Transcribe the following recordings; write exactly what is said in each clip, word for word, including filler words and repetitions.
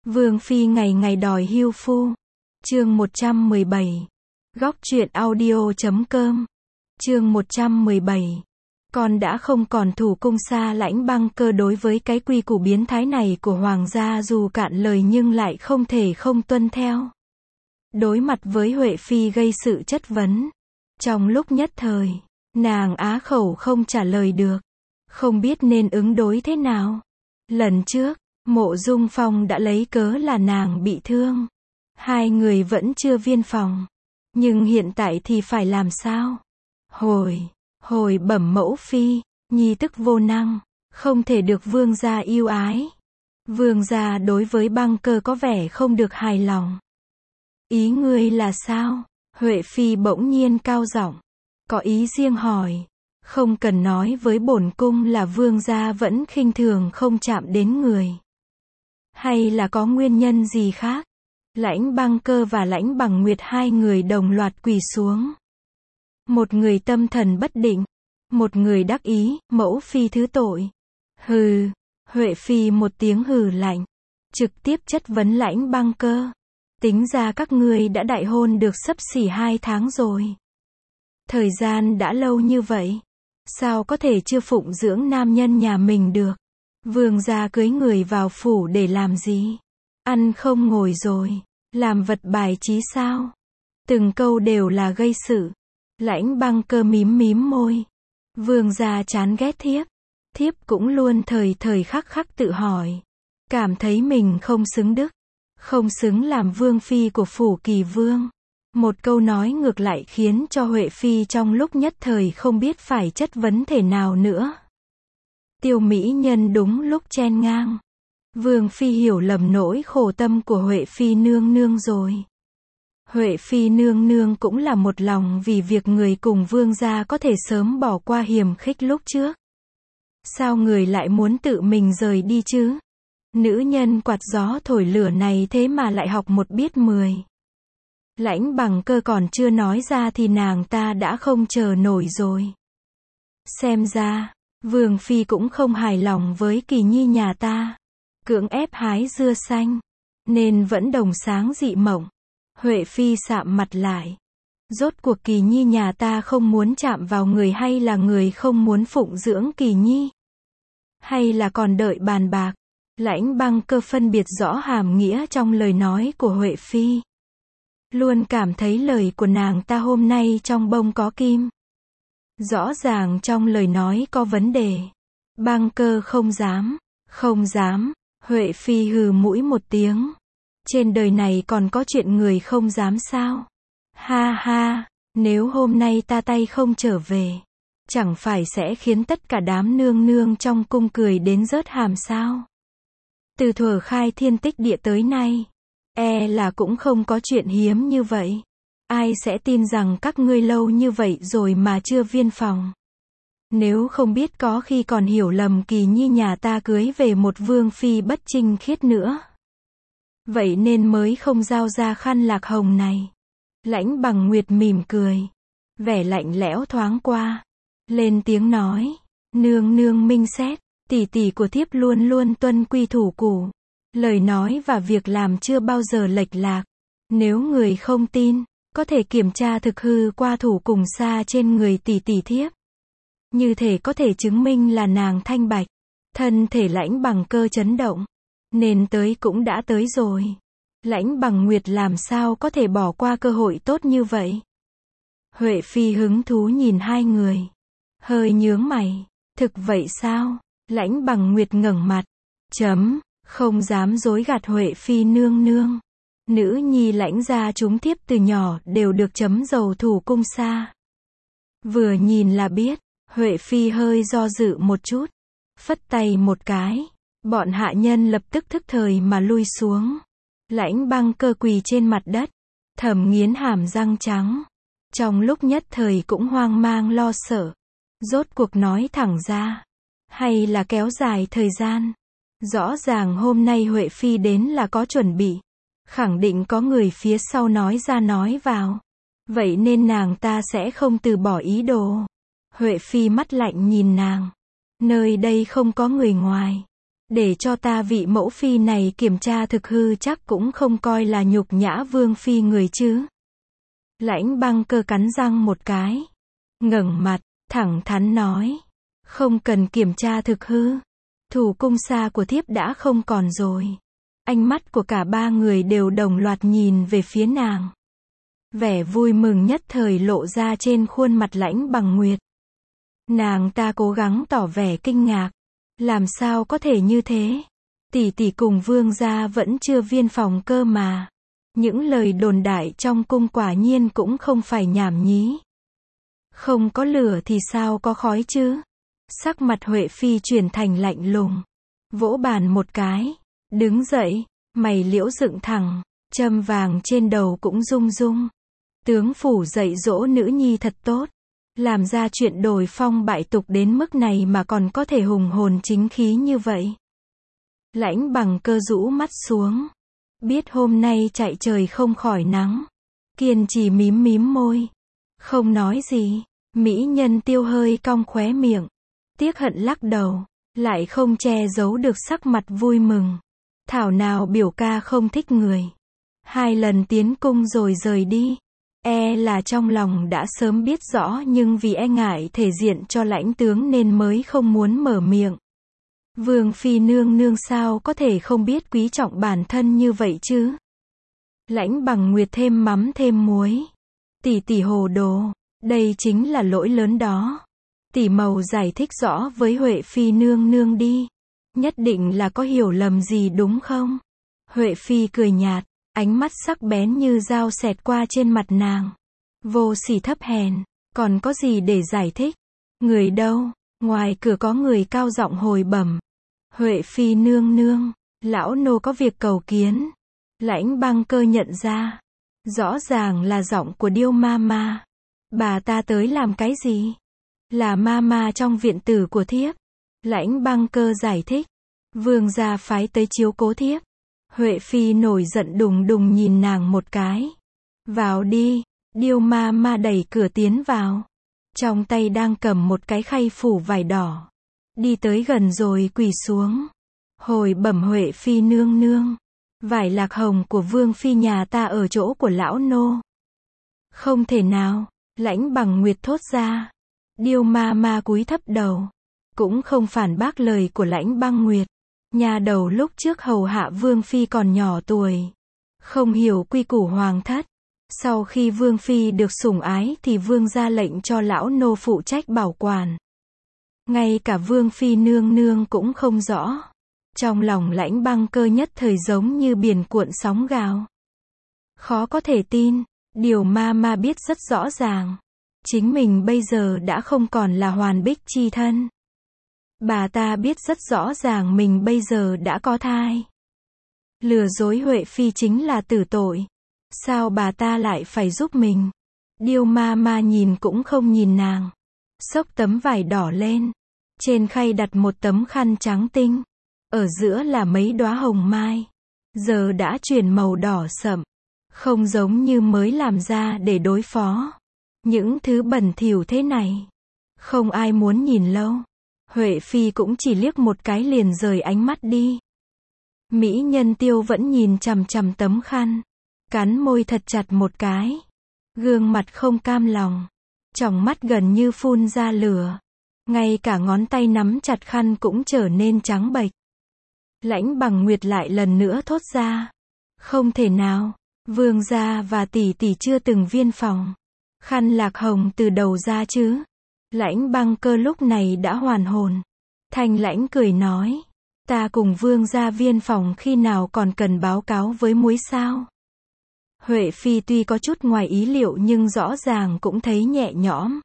Vương phi ngày ngày đòi hưu phu. Chương một trăm mười bảy. Góc truyện audio chấm com. Chương một trăm mười bảy. Con đã không còn thủ cung xa lãnh băng cơ đối với cái quy củ biến thái này của hoàng gia dù cạn lời nhưng lại không thể không tuân theo. Đối mặt với Huệ phi gây sự chất vấn, trong lúc nhất thời, nàng á khẩu không trả lời được, không biết nên ứng đối thế nào. Lần trước, Mộ Dung Phong đã lấy cớ là nàng bị thương, hai người vẫn chưa viên phòng, nhưng hiện tại thì phải làm sao? Hồi, hồi bẩm mẫu phi, nhi tức vô năng, không thể được vương gia yêu ái. Vương gia đối với băng cơ có vẻ không được hài lòng. Ý ngươi là sao? Huệ phi bỗng nhiên cao giọng, có ý riêng hỏi. Không cần nói với bổn cung là vương gia vẫn khinh thường không chạm đến người. Hay là có nguyên nhân gì khác? Lãnh băng cơ và lãnh bằng nguyệt hai người đồng loạt quỳ xuống. Một người tâm thần bất định, một người đắc ý, mẫu phi thứ tội. Hừ, Huệ phi một tiếng hừ lạnh, trực tiếp chất vấn lãnh băng cơ. Tính ra các ngươi đã đại hôn được xấp xỉ hai tháng rồi. Thời gian đã lâu như vậy, sao có thể chưa phụng dưỡng nam nhân nhà mình được? Vương gia cưới người vào phủ để làm gì? Ăn không ngồi rồi, làm vật bài trí sao? Từng câu đều là gây sự. Lãnh băng cơ mím mím môi. Vương gia chán ghét thiếp. Thiếp cũng luôn thời thời khắc khắc tự hỏi. Cảm thấy mình không xứng đức, không xứng làm vương phi của phủ Kỳ Vương. Một câu nói ngược lại khiến cho Huệ phi trong lúc nhất thời không biết phải chất vấn thể nào nữa. Tiêu mỹ nhân đúng lúc chen ngang. Vương phi hiểu lầm nỗi khổ tâm của Huệ phi nương nương rồi. Huệ phi nương nương cũng là một lòng vì việc người cùng vương gia có thể sớm bỏ qua hiềm khích lúc trước. Sao người lại muốn tự mình rời đi chứ? Nữ nhân quạt gió thổi lửa này thế mà lại học một biết mười. Lãnh bằng cơ còn chưa nói ra thì nàng ta đã không chờ nổi rồi. Xem ra, vương phi cũng không hài lòng với Kỳ Nhi nhà ta. Cưỡng ép hái dưa xanh, nên vẫn đồng sáng dị mộng. Huệ phi sạm mặt lại. Rốt cuộc Kỳ Nhi nhà ta không muốn chạm vào người hay là người không muốn phụng dưỡng Kỳ Nhi? Hay là còn đợi bàn bạc? Lãnh băng cơ phân biệt rõ hàm nghĩa trong lời nói của Huệ phi. Luôn cảm thấy lời của nàng ta hôm nay trong bông có kim. Rõ ràng trong lời nói có vấn đề. Băng cơ không dám, không dám. Huệ phi hừ mũi một tiếng. Trên đời này còn có chuyện người không dám sao? Ha ha, nếu hôm nay ta tay không trở về, chẳng phải sẽ khiến tất cả đám nương nương trong cung cười đến rớt hàm sao? Từ thuở khai thiên tích địa tới nay, e là cũng không có chuyện hiếm như vậy. Ai sẽ tin rằng các ngươi lâu như vậy rồi mà chưa viên phòng? Nếu không biết có khi còn hiểu lầm Kỳ Nhi nhà ta cưới về một vương phi bất trinh khiết nữa. Vậy nên mới không giao ra khăn lạc hồng này. Lãnh bằng nguyệt mỉm cười, vẻ lạnh lẽo thoáng qua, lên tiếng nói, nương nương minh xét, tỷ tỷ của thiếp luôn luôn tuân quy thủ củ. Lời nói và việc làm chưa bao giờ lệch lạc. Nếu người không tin, có thể kiểm tra thực hư qua thủ cùng xa trên người tỷ tỷ thiếp. Như thể có thể chứng minh là nàng thanh bạch. Thân thể lãnh bằng cơ chấn động. Nên tới cũng đã tới rồi. Lãnh bằng nguyệt làm sao có thể bỏ qua cơ hội tốt như vậy? Huệ phi hứng thú nhìn hai người, hơi nhướng mày. Thực vậy sao? Lãnh bằng nguyệt ngẩng mặt. Chấm, không dám dối gạt Huệ phi nương nương. Nữ nhi lãnh gia chúng thiếp từ nhỏ đều được chấm dầu thủ cung xa. Vừa nhìn là biết. Huệ phi hơi do dự một chút, phất tay một cái, bọn hạ nhân lập tức thức thời mà lui xuống. Lãnh băng cơ quỳ trên mặt đất, thầm nghiến hàm răng trắng. Trong lúc nhất thời cũng hoang mang lo sợ. Rốt cuộc nói thẳng ra, hay là kéo dài thời gian? Rõ ràng hôm nay Huệ phi đến là có chuẩn bị, khẳng định có người phía sau nói ra nói vào. Vậy nên nàng ta sẽ không từ bỏ ý đồ. Huệ phi mắt lạnh nhìn nàng. Nơi đây không có người ngoài. Để cho ta vị mẫu phi này kiểm tra thực hư chắc cũng không coi là nhục nhã vương phi người chứ. Lãnh Băng Cơ cắn răng một cái, ngẩng mặt, thẳng thắn nói, không cần kiểm tra thực hư. Thủ cung xa của thiếp đã không còn rồi. Ánh mắt của cả ba người đều đồng loạt nhìn về phía nàng. Vẻ vui mừng nhất thời lộ ra trên khuôn mặt Lãnh Bằng Nguyệt. Nàng ta cố gắng tỏ vẻ kinh ngạc. Làm sao có thể như thế? Tỷ tỷ cùng vương gia vẫn chưa viên phòng cơ mà. Những lời đồn đại trong cung quả nhiên cũng không phải nhảm nhí. Không có lửa thì sao có khói chứ? Sắc mặt Huệ Phi chuyển thành lạnh lùng. Vỗ bàn một cái. Đứng dậy, mày liễu dựng thẳng. Châm vàng trên đầu cũng rung rung. Tướng phủ dạy dỗ nữ nhi thật tốt. Làm ra chuyện đồi phong bại tục đến mức này mà còn có thể hùng hồn chính khí như vậy. Lãnh Bằng Cơ rũ mắt xuống. Biết hôm nay chạy trời không khỏi nắng. Kiên trì mím mím môi. Không nói gì. Mỹ nhân Tiêu hơi cong khóe miệng. Tiếc hận lắc đầu. Lại không che giấu được sắc mặt vui mừng. Thảo nào biểu ca không thích người. Hai lần tiến cung rồi rời đi. E là trong lòng đã sớm biết rõ nhưng vì e ngại thể diện cho lãnh tướng nên mới không muốn mở miệng. Vương phi nương nương sao có thể không biết quý trọng bản thân như vậy chứ? Lãnh Bằng Nguyệt thêm mắm thêm muối. Tỷ tỷ hồ đồ, đây chính là lỗi lớn đó. Tỷ Mầu giải thích rõ với Huệ phi nương nương đi. Nhất định là có hiểu lầm gì đúng không? Huệ phi cười nhạt. Ánh mắt sắc bén như dao xẹt qua trên mặt nàng. Vô sỉ thấp hèn, còn có gì để giải thích? Người đâu? Ngoài cửa có người cao giọng hồi bẩm. Huệ phi nương nương, lão nô có việc cầu kiến. Lãnh Băng Cơ nhận ra. Rõ ràng là giọng của Điêu ma ma. Bà ta tới làm cái gì? Là ma ma trong viện tử của thiếp. Lãnh Băng Cơ giải thích. Vương gia phái tới chiếu cố thiếp. Huệ Phi nổi giận đùng đùng nhìn nàng một cái. Vào đi. Điêu ma ma đẩy cửa tiến vào. Trong tay đang cầm một cái khay phủ vải đỏ. Đi tới gần rồi quỳ xuống. Hồi bẩm Huệ Phi nương nương. Vải lạc hồng của Vương Phi nhà ta ở chỗ của lão nô. Không thể nào. Lãnh Bằng Nguyệt thốt ra. Điêu ma ma cúi thấp đầu. Cũng không phản bác lời của Lãnh Băng Nguyệt. Nhà đầu lúc trước hầu hạ Vương Phi còn nhỏ tuổi. Không hiểu quy củ hoàng thất. Sau khi Vương Phi được sủng ái thì Vương ra lệnh cho lão nô phụ trách bảo quản. Ngay cả Vương Phi nương nương cũng không rõ. Trong lòng Lãnh Băng Cơ nhất thời giống như biển cuộn sóng gào. Khó có thể tin. Điều ma ma biết rất rõ ràng. Chính mình bây giờ đã không còn là hoàn bích chi thân. Bà ta biết rất rõ ràng mình bây giờ đã có thai. Lừa dối Huệ Phi chính là tử tội. Sao bà ta lại phải giúp mình? Điêu ma ma nhìn cũng không nhìn nàng. Xốc tấm vải đỏ lên. Trên khay đặt một tấm khăn trắng tinh. Ở giữa là mấy đóa hồng mai. Giờ đã chuyển màu đỏ sậm. Không giống như mới làm ra để đối phó. Những thứ bẩn thỉu thế này. Không ai muốn nhìn lâu. Huệ Phi cũng chỉ liếc một cái liền rời ánh mắt đi. Mỹ nhân Tiêu vẫn nhìn chằm chằm tấm khăn. Cắn môi thật chặt một cái. Gương mặt không cam lòng. Tròng mắt gần như phun ra lửa. Ngay cả ngón tay nắm chặt khăn cũng trở nên trắng bệch. Lãnh Bằng Nguyệt lại lần nữa thốt ra. Không thể nào. Vương gia và tỷ tỷ chưa từng viên phòng. Khăn lạc hồng từ đầu ra chứ. Lãnh Băng Cơ lúc này đã hoàn hồn. Thanh Lãnh cười nói. Ta cùng Vương gia viên phòng khi nào còn cần báo cáo với muối sao? Huệ Phi tuy có chút ngoài ý liệu nhưng rõ ràng cũng thấy nhẹ nhõm.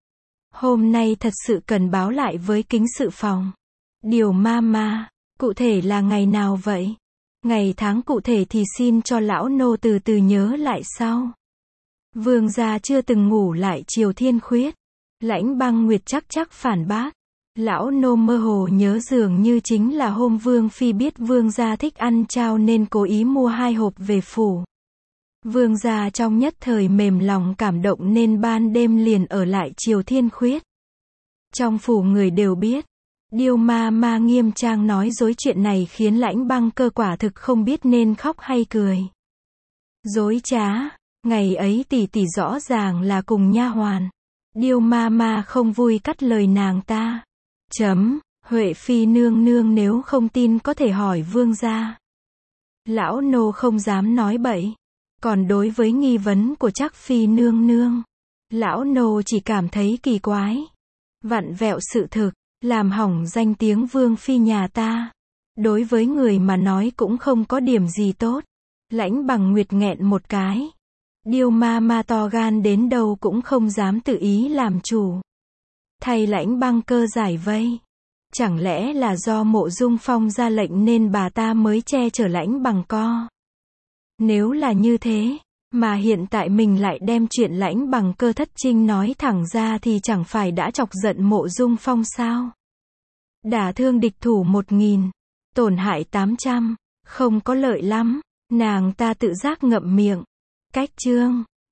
Hôm nay thật sự cần báo lại với kính sự phòng. Điều ma ma, cụ thể là ngày nào vậy? Ngày tháng cụ thể thì xin cho lão nô từ từ nhớ lại sau. Vương gia chưa từng ngủ lại chiều thiên khuyết. Lãnh Băng Nguyệt chắc chắc phản bác. Lão nô mơ hồ nhớ dường như chính là hôm Vương Phi biết Vương gia thích ăn chao nên cố ý mua hai hộp về phủ. Vương gia trong nhất thời mềm lòng cảm động nên ban đêm liền ở lại chiều thiên khuyết. Trong phủ người đều biết. Điêu ma ma nghiêm trang nói dối chuyện này khiến Lãnh Băng Cơ quả thực không biết nên khóc hay cười. Dối trá, ngày ấy tỷ tỷ rõ ràng là cùng nha hoàn. Điêu ma ma không vui cắt lời nàng ta. Chấm, Huệ Phi nương nương nếu không tin có thể hỏi vương gia. Lão nô không dám nói bậy. Còn đối với nghi vấn của Trác Phi nương nương, lão nô chỉ cảm thấy kỳ quái. Vặn vẹo sự thực, làm hỏng danh tiếng vương phi nhà ta. Đối với người mà nói cũng không có điểm gì tốt. Lãnh Bằng Nguyệt nghẹn một cái. Điêu ma ma to gan đến đâu cũng không dám tự ý làm chủ. Thay Lãnh Băng Cơ giải vây. Chẳng lẽ là do Mộ Dung Phong ra lệnh nên bà ta mới che chở Lãnh Bằng Co? Nếu là như thế, mà hiện tại mình lại đem chuyện Lãnh Bằng Cơ thất trinh nói thẳng ra thì chẳng phải đã chọc giận Mộ Dung Phong sao? Đả thương địch thủ một nghìn, tổn hại tám trăm, không có lợi lắm, nàng ta tự giác ngậm miệng. Cách chương